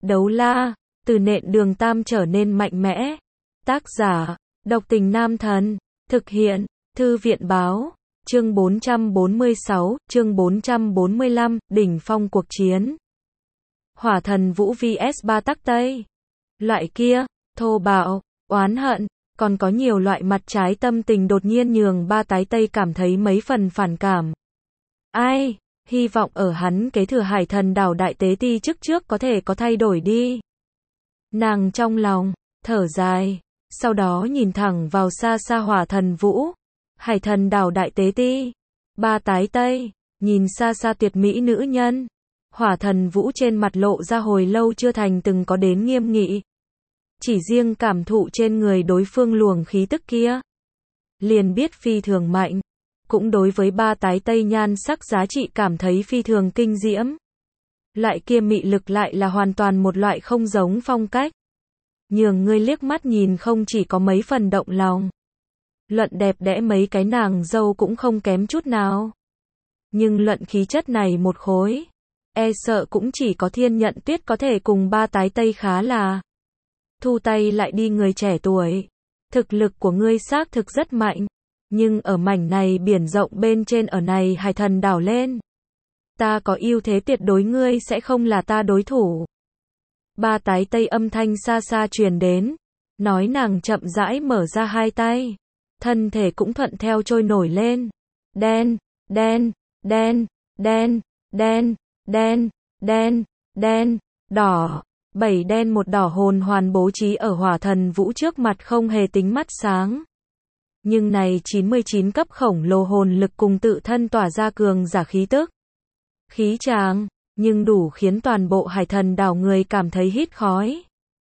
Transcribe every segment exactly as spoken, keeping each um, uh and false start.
Đấu la, từ nện đường tam trở nên mạnh mẽ. Tác giả, độc tình nam thần. Thực hiện, thư viện báo. Chương bốn trăm bốn mươi sáu, chương bốn trăm bốn mươi lăm, đỉnh phong cuộc chiến. Hỏa thần vũ vs ba tắc Tây. Loại kia, thô bạo, oán hận, còn có nhiều loại mặt trái tâm tình đột nhiên nhường ba tái Tây cảm thấy mấy phần phản cảm. Ai, hy vọng ở hắn kế thừa hải thần đảo đại tế ti trước trước có thể có thay đổi đi. Nàng trong lòng, thở dài, sau đó nhìn thẳng vào xa xa hỏa thần vũ. Hải thần đảo đại tế ti. Ba tái Tây, nhìn xa xa tuyệt mỹ nữ nhân. Hỏa thần vũ trên mặt lộ ra hồi lâu chưa thành từng có đến nghiêm nghị. Chỉ riêng cảm thụ trên người đối phương luồng khí tức kia, liền biết phi thường mạnh. Cũng đối với ba tái Tây nhan sắc giá trị cảm thấy phi thường kinh diễm. Loại kia mị lực lại là hoàn toàn một loại không giống phong cách. Nhường ngươi liếc mắt nhìn không chỉ có mấy phần động lòng. Luận đẹp đẽ mấy cái nàng dâu cũng không kém chút nào. Nhưng luận khí chất này một khối, e sợ cũng chỉ có Thiên Nhận Tuyết có thể cùng ba tái Tây khá là thu tay lại đi người trẻ tuổi. Thực lực của ngươi xác thực rất mạnh, nhưng ở mảnh này biển rộng bên trên ở này hải thần đảo lên, ta có ưu thế tuyệt đối, ngươi sẽ không là ta đối thủ. Ba tái Tây âm thanh xa xa truyền đến, nói nàng chậm rãi mở ra hai tay, thân thể cũng thuận theo trôi nổi lên. Đen, đen, đen, đen, đen, đen, đen, đen, đỏ, bảy đen một đỏ hồn hoàn bố trí ở hỏa thần vũ trước mặt không hề tính mắt sáng. Nhưng này chín mươi chín cấp khổng lồ hồn lực cùng tự thân tỏa ra cường giả khí tức, khí tràng, nhưng đủ khiến toàn bộ hải thần đảo người cảm thấy hít khói.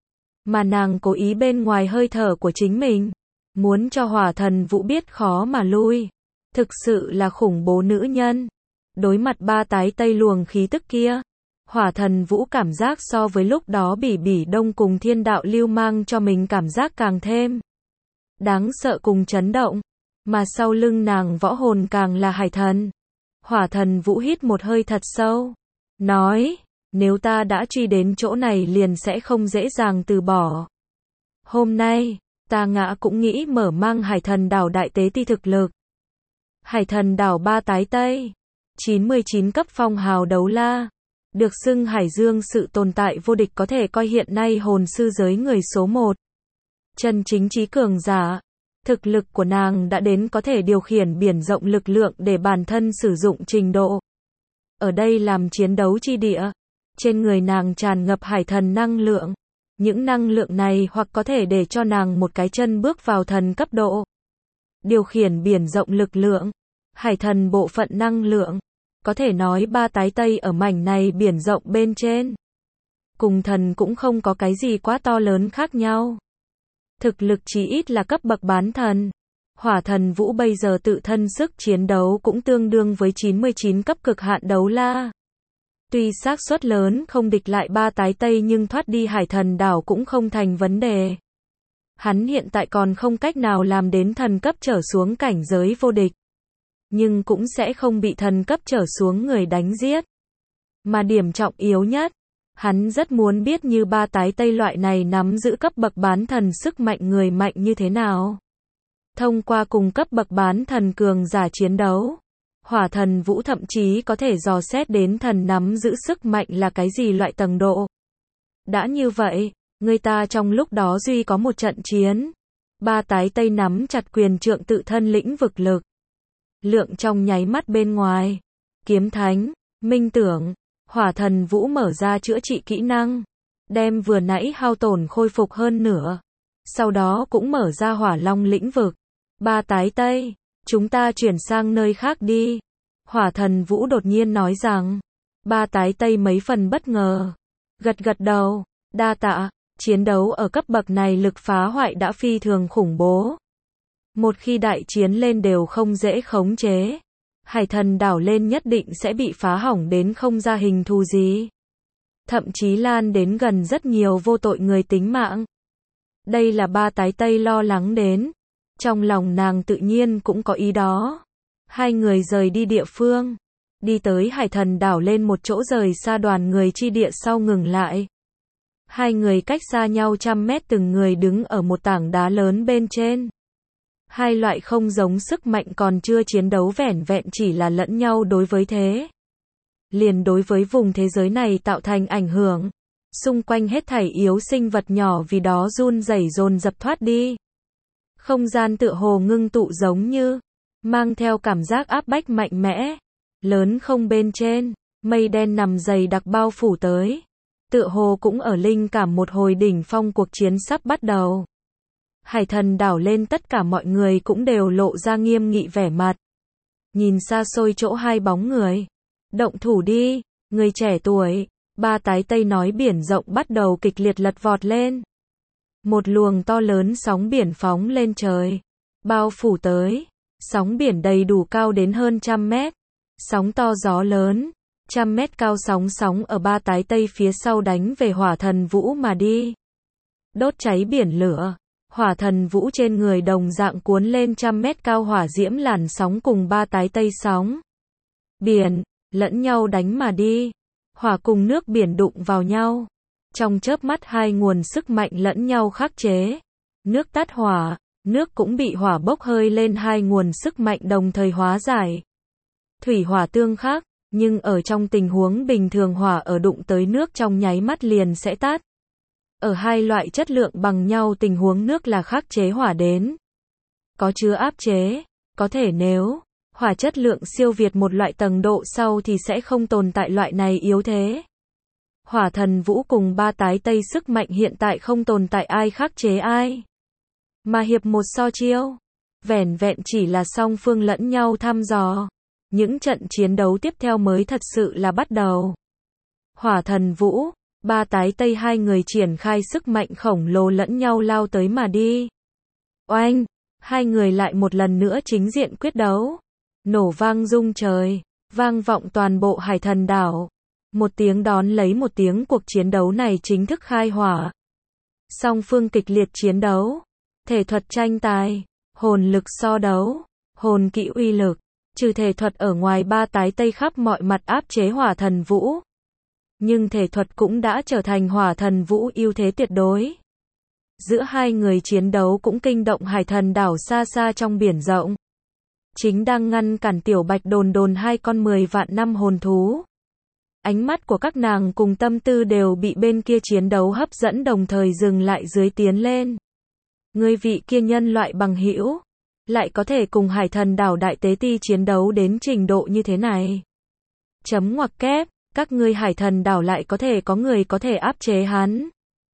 Mà nàng cố ý bên ngoài hơi thở của chính mình, muốn cho hỏa thần vũ biết khó mà lui. Thực sự là khủng bố nữ nhân. Đối mặt ba tái Tây luồng khí tức kia, hỏa thần vũ cảm giác so với lúc đó bỉ bỉ đông cùng thiên đạo lưu mang cho mình cảm giác càng thêm đáng sợ cùng chấn động. Mà sau lưng nàng võ hồn càng là hải thần. Hỏa thần vũ hít một hơi thật sâu, nói, nếu ta đã truy đến chỗ này liền sẽ không dễ dàng từ bỏ. Hôm nay, ta ngã cũng nghĩ mở mang hải thần đảo đại tế ti thực lực. Hải thần đảo ba tái Tây, chín mươi chín cấp phong hào đấu la, được xưng hải dương sự tồn tại vô địch, có thể coi hiện nay hồn sư giới người số một. Chân chính trí cường giả, thực lực của nàng đã đến có thể điều khiển biển rộng lực lượng để bản thân sử dụng trình độ. Ở đây làm chiến đấu chi địa, trên người nàng tràn ngập hải thần năng lượng. Những năng lượng này hoặc có thể để cho nàng một cái chân bước vào thần cấp độ. Điều khiển biển rộng lực lượng, hải thần bộ phận năng lượng, có thể nói ba tái Tây ở mảnh này biển rộng bên trên, cùng thần cũng không có cái gì quá to lớn khác nhau. Thực lực chí ít là cấp bậc bán thần. Hỏa thần vũ bây giờ tự thân sức chiến đấu cũng tương đương với chín mươi chín cấp cực hạn đấu la. Tuy xác suất lớn không địch lại ba tái Tây nhưng thoát đi hải thần đảo cũng không thành vấn đề. Hắn hiện tại còn không cách nào làm đến thần cấp trở xuống cảnh giới vô địch, nhưng cũng sẽ không bị thần cấp trở xuống người đánh giết. Mà điểm trọng yếu nhất, hắn rất muốn biết như ba tái Tây loại này nắm giữ cấp bậc bán thần sức mạnh người mạnh như thế nào. Thông qua cùng cấp bậc bán thần cường giả chiến đấu, hỏa thần vũ thậm chí có thể dò xét đến thần nắm giữ sức mạnh là cái gì loại tầng độ. Đã như vậy, người ta trong lúc đó duy có một trận chiến, ba tái Tây nắm chặt quyền trượng tự thân lĩnh vực lực lượng trong nháy mắt bên ngoài. Kiếm thánh, minh tưởng, hỏa thần vũ mở ra chữa trị kỹ năng, đem vừa nãy hao tổn khôi phục hơn nửa. Sau đó cũng mở ra hỏa long lĩnh vực. Ba tái Tây, chúng ta chuyển sang nơi khác đi. Hỏa thần vũ đột nhiên nói rằng. Ba tái Tây mấy phần bất ngờ, gật gật đầu, đa tạ. Chiến đấu ở cấp bậc này lực phá hoại đã phi thường khủng bố. Một khi đại chiến lên đều không dễ khống chế. Hải thần đảo lên nhất định sẽ bị phá hỏng đến không ra hình thù gì. Thậm chí lan đến gần rất nhiều vô tội người tính mạng. Đây là ba tái Tây lo lắng đến. Trong lòng nàng tự nhiên cũng có ý đó. Hai người rời đi địa phương, đi tới hải thần đảo lên một chỗ rời xa đoàn người chi địa sau ngừng lại. Hai người cách xa nhau trăm mét từng người đứng ở một tảng đá lớn bên trên. Hai loại không giống sức mạnh còn chưa chiến đấu vẻn vẹn chỉ là lẫn nhau đối với thế. Liền đối với vùng thế giới này tạo thành ảnh hưởng. Xung quanh hết thảy yếu sinh vật nhỏ vì đó run rẩy dồn dập thoát đi. Không gian tựa hồ ngưng tụ giống như, mang theo cảm giác áp bách mạnh mẽ. Lớn không bên trên, mây đen nằm dày đặc bao phủ tới. Tựa hồ cũng ở linh cảm một hồi đỉnh phong cuộc chiến sắp bắt đầu. Hải thần đảo lên tất cả mọi người cũng đều lộ ra nghiêm nghị vẻ mặt. Nhìn xa xôi chỗ hai bóng người. Động thủ đi, người trẻ tuổi. Ba tái tây nói biển rộng bắt đầu kịch liệt lật vọt lên. Một luồng to lớn sóng biển phóng lên trời. Bao phủ tới. Sóng biển đầy đủ cao đến hơn trăm mét. Sóng to gió lớn. Trăm mét cao sóng sóng ở ba tái tây phía sau đánh về hỏa thần vũ mà đi. Đốt cháy biển lửa. Hỏa thần vũ trên người đồng dạng cuốn lên trăm mét cao hỏa diễm làn sóng cùng ba tái tây sóng. Biển, lẫn nhau đánh mà đi. Hỏa cùng nước biển đụng vào nhau. Trong chớp mắt hai nguồn sức mạnh lẫn nhau khắc chế. Nước tắt hỏa, nước cũng bị hỏa bốc hơi lên hai nguồn sức mạnh đồng thời hóa giải. Thủy hỏa tương khắc, nhưng ở trong tình huống bình thường hỏa ở đụng tới nước trong nháy mắt liền sẽ tắt. Ở hai loại chất lượng bằng nhau tình huống nước là khắc chế hỏa đến. Có chứa áp chế, có thể nếu hỏa chất lượng siêu việt một loại tầng độ sau thì sẽ không tồn tại loại này yếu thế. Hỏa thần vũ cùng ba tái tây sức mạnh hiện tại không tồn tại ai khắc chế ai. Mà hiệp một so chiêu, vẻn vẹn chỉ là song phương lẫn nhau thăm dò. Những trận chiến đấu tiếp theo mới thật sự là bắt đầu. Hỏa thần vũ, ba tái tây hai người triển khai sức mạnh khổng lồ lẫn nhau lao tới mà đi. Oanh, hai người lại một lần nữa chính diện quyết đấu. Nổ vang rung trời, vang vọng toàn bộ hải thần đảo. Một tiếng đón lấy một tiếng cuộc chiến đấu này chính thức khai hỏa. Song phương kịch liệt chiến đấu, thể thuật tranh tài, hồn lực so đấu, hồn kỹ uy lực, trừ thể thuật ở ngoài ba tái tây khắp mọi mặt áp chế hỏa thần vũ. Nhưng thể thuật cũng đã trở thành hỏa thần vũ ưu thế tuyệt đối. Giữa hai người chiến đấu cũng kinh động hải thần đảo xa xa trong biển rộng. Chính đang ngăn cản tiểu bạch đồn đồn hai con mười vạn năm hồn thú. Ánh mắt của các nàng cùng tâm tư đều bị bên kia chiến đấu hấp dẫn đồng thời dừng lại dưới tiến lên. Người vị kia nhân loại bằng hữu lại có thể cùng hải thần đảo đại tế ti chiến đấu đến trình độ như thế này. Chấm ngoặc kép, các ngươi hải thần đảo lại có thể có người có thể áp chế hắn.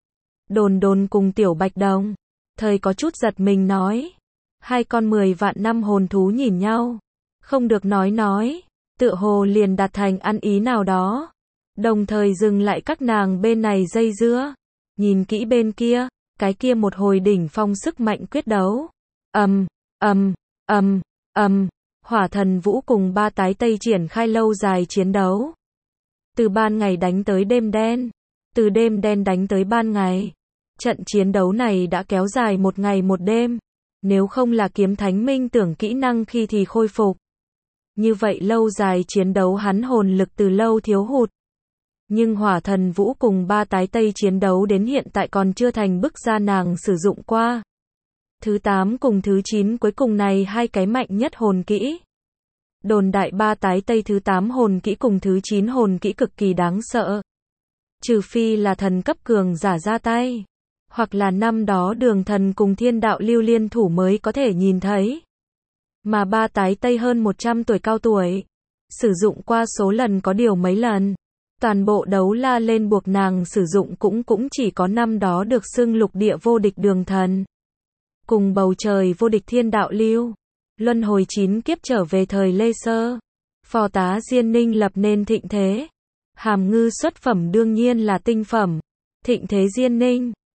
Đồn đồn cùng tiểu bạch đồng thời có chút giật mình nói. Hai con mười vạn năm hồn thú nhìn nhau, không được nói nói, tựa hồ liền đạt thành ăn ý nào đó. Đồng thời dừng lại các nàng bên này dây dưa. Nhìn kỹ bên kia, cái kia một hồi đỉnh phong sức mạnh quyết đấu. Ầm, ầm, ầm, ầm, hỏa thần vũ cùng ba tái tây triển khai lâu dài chiến đấu. Từ ban ngày đánh tới đêm đen, từ đêm đen đánh tới ban ngày. Trận chiến đấu này đã kéo dài một ngày một đêm. Nếu không là kiếm thánh minh tưởng kỹ năng khi thì khôi phục. Như vậy lâu dài chiến đấu hắn hồn lực từ lâu thiếu hụt. Nhưng hỏa thần vũ cùng ba tái tây chiến đấu đến hiện tại còn chưa thành bức ra nàng sử dụng qua. Thứ tám cùng thứ chín cuối cùng này hai cái mạnh nhất hồn kỹ. Đồn đại ba tái tây thứ tám hồn kỹ cùng thứ chín hồn kỹ cực kỳ đáng sợ. Trừ phi là thần cấp cường giả ra tay. Hoặc là năm đó đường thần cùng thiên đạo lưu liên thủ mới có thể nhìn thấy. Mà ba tái tây hơn một trăm tuổi cao tuổi. Sử dụng qua số lần có điều mấy lần. Toàn bộ đấu la lên buộc nàng sử dụng cũng cũng chỉ có năm đó được xưng lục địa vô địch đường thần. Cùng bầu trời vô địch thiên đạo lưu. Luân hồi chín kiếp trở về thời Lê Sơ. Phò tá Diên Ninh lập nên thịnh thế. Hàm ngư xuất phẩm đương nhiên là tinh phẩm. Thịnh thế Diên Ninh.